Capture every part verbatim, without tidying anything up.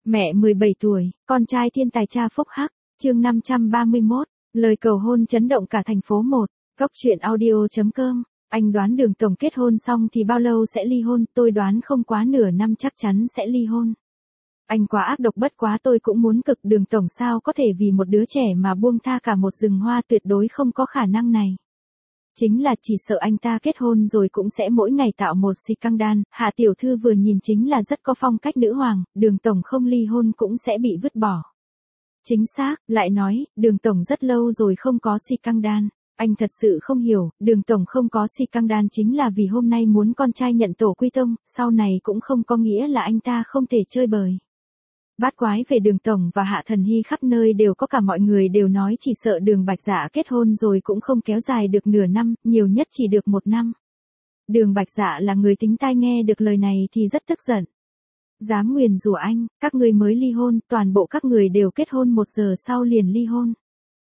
Mẹ mười bảy tuổi, con trai thiên tài cha phúc hắc, chương năm trăm ba mươi mốt, lời cầu hôn chấn động cả thành phố một, góc truyện audio.com, anh đoán Đường Tổng kết hôn xong thì bao lâu sẽ ly hôn, tôi đoán không quá nửa năm chắc chắn sẽ ly hôn. Anh quá ác độc, bất quá tôi cũng muốn cực, Đường Tổng sao có thể vì một đứa trẻ mà buông tha cả một rừng hoa, tuyệt đối không có khả năng này. Chính là chỉ sợ anh ta kết hôn rồi cũng sẽ mỗi ngày tạo một scandal. Hạ tiểu thư vừa nhìn chính là rất có phong cách nữ hoàng, Đường Tổng không ly hôn cũng sẽ bị vứt bỏ. Chính xác, lại nói, Đường Tổng rất lâu rồi không có scandal. Anh thật sự không hiểu, Đường Tổng không có scandal chính là vì hôm nay muốn con trai nhận tổ quy tông, sau này cũng không có nghĩa là anh ta không thể chơi bời. Bát quái về Đường Tổng và Hạ Thần Hy khắp nơi đều có, cả mọi người đều nói chỉ sợ Đường Bạch Dạ kết hôn rồi cũng không kéo dài được nửa năm, nhiều nhất chỉ được một năm. Đường Bạch Dạ là người tính tai, nghe được lời này thì rất tức giận. Dám nguyền rủa anh, các người mới ly hôn, toàn bộ các người đều kết hôn một giờ sau liền ly hôn.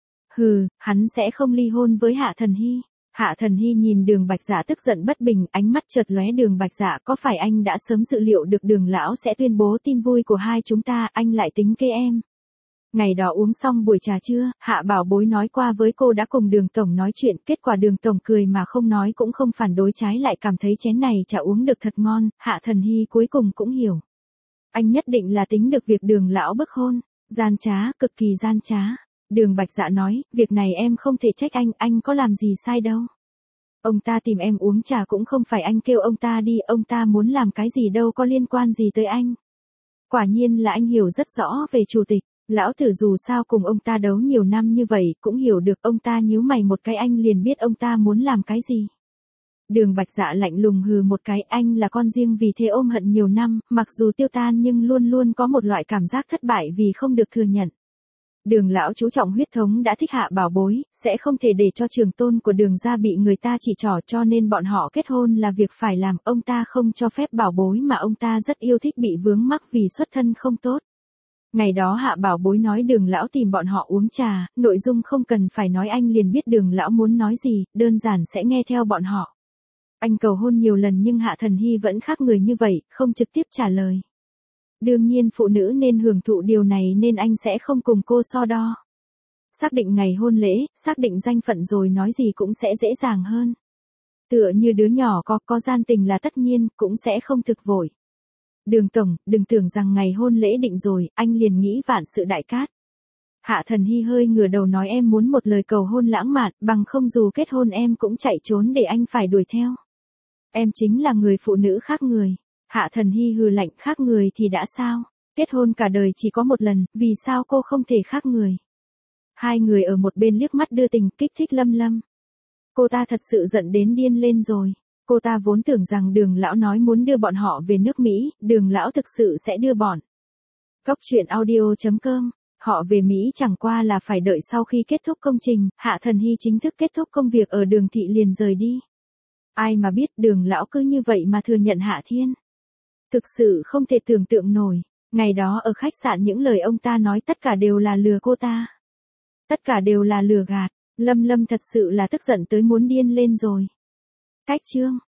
Hừ, hắn sẽ không ly hôn với Hạ Thần Hy. Hạ Thần Hy nhìn Đường Bạch Dạ tức giận bất bình, ánh mắt chợt lóe. Đường Bạch Dạ, có phải anh đã sớm dự liệu được Đường lão sẽ tuyên bố tin vui của hai chúng ta, anh lại tính kế em? Ngày đó uống xong buổi trà trưa, Hạ Bảo Bối nói qua với cô đã cùng Đường Tổng nói chuyện, kết quả Đường Tổng cười mà không nói cũng không phản đối, trái lại cảm thấy chén này trà uống được thật ngon. Hạ Thần Hy cuối cùng cũng hiểu. Anh nhất định là tính được việc Đường lão bức hôn. Gian trá, cực kỳ gian trá. Đường Bạch Dạ nói, việc này em không thể trách anh, anh có làm gì sai đâu. Ông ta tìm em uống trà cũng không phải anh kêu ông ta đi, ông ta muốn làm cái gì đâu có liên quan gì tới anh. Quả nhiên là anh hiểu rất rõ về chủ tịch, lão tử dù sao cùng ông ta đấu nhiều năm như vậy, cũng hiểu được. Ông ta nhíu mày một cái, anh liền biết ông ta muốn làm cái gì. Đường Bạch Dạ lạnh lùng hừ một cái, anh là con riêng vì thế ôm hận nhiều năm, mặc dù tiêu tan nhưng luôn luôn có một loại cảm giác thất bại vì không được thừa nhận. Đường lão chú trọng huyết thống đã thích Hạ Bảo Bối, sẽ không thể để cho trường tôn của Đường gia bị người ta chỉ trỏ, cho nên bọn họ kết hôn là việc phải làm. Ông ta không cho phép Bảo Bối mà ông ta rất yêu thích bị vướng mắc vì xuất thân không tốt. Ngày đó Hạ Bảo Bối nói Đường lão tìm bọn họ uống trà, nội dung không cần phải nói anh liền biết Đường lão muốn nói gì, đơn giản sẽ nghe theo bọn họ. Anh cầu hôn nhiều lần nhưng Hạ Thần Hy vẫn khác người như vậy, không trực tiếp trả lời. Đương nhiên phụ nữ nên hưởng thụ điều này nên anh sẽ không cùng cô so đo. Xác định ngày hôn lễ, xác định danh phận rồi nói gì cũng sẽ dễ dàng hơn. Tựa như đứa nhỏ có có gian tình là tất nhiên, cũng sẽ không thực vội. Đường Tổng, đừng tưởng rằng ngày hôn lễ định rồi, anh liền nghĩ vạn sự đại cát. Hạ Thần Hy hơi ngửa đầu nói, em muốn một lời cầu hôn lãng mạn, bằng không dù kết hôn em cũng chạy trốn để anh phải đuổi theo. Em chính là người phụ nữ khác người. Hạ Thần Hy hừ lạnh, khác người thì đã sao? Kết hôn cả đời chỉ có một lần, vì sao cô không thể khác người? Hai người ở một bên liếc mắt đưa tình, kích thích Lâm Lâm. Cô ta thật sự giận đến điên lên rồi. Cô ta vốn tưởng rằng Đường lão nói muốn đưa bọn họ về nước Mỹ, Đường lão thực sự sẽ đưa bọn. Góc truyện audio.com, họ về Mỹ chẳng qua là phải đợi sau khi kết thúc công trình, Hạ Thần Hy chính thức kết thúc công việc ở Đường thị liền rời đi. Ai mà biết Đường lão cứ như vậy mà thừa nhận Hạ Thiên. Thực sự không thể tưởng tượng nổi, ngày đó ở khách sạn những lời ông ta nói tất cả đều là lừa cô ta. Tất cả đều là lừa gạt, Lâm Lâm thật sự là tức giận tới muốn điên lên rồi. Cách chương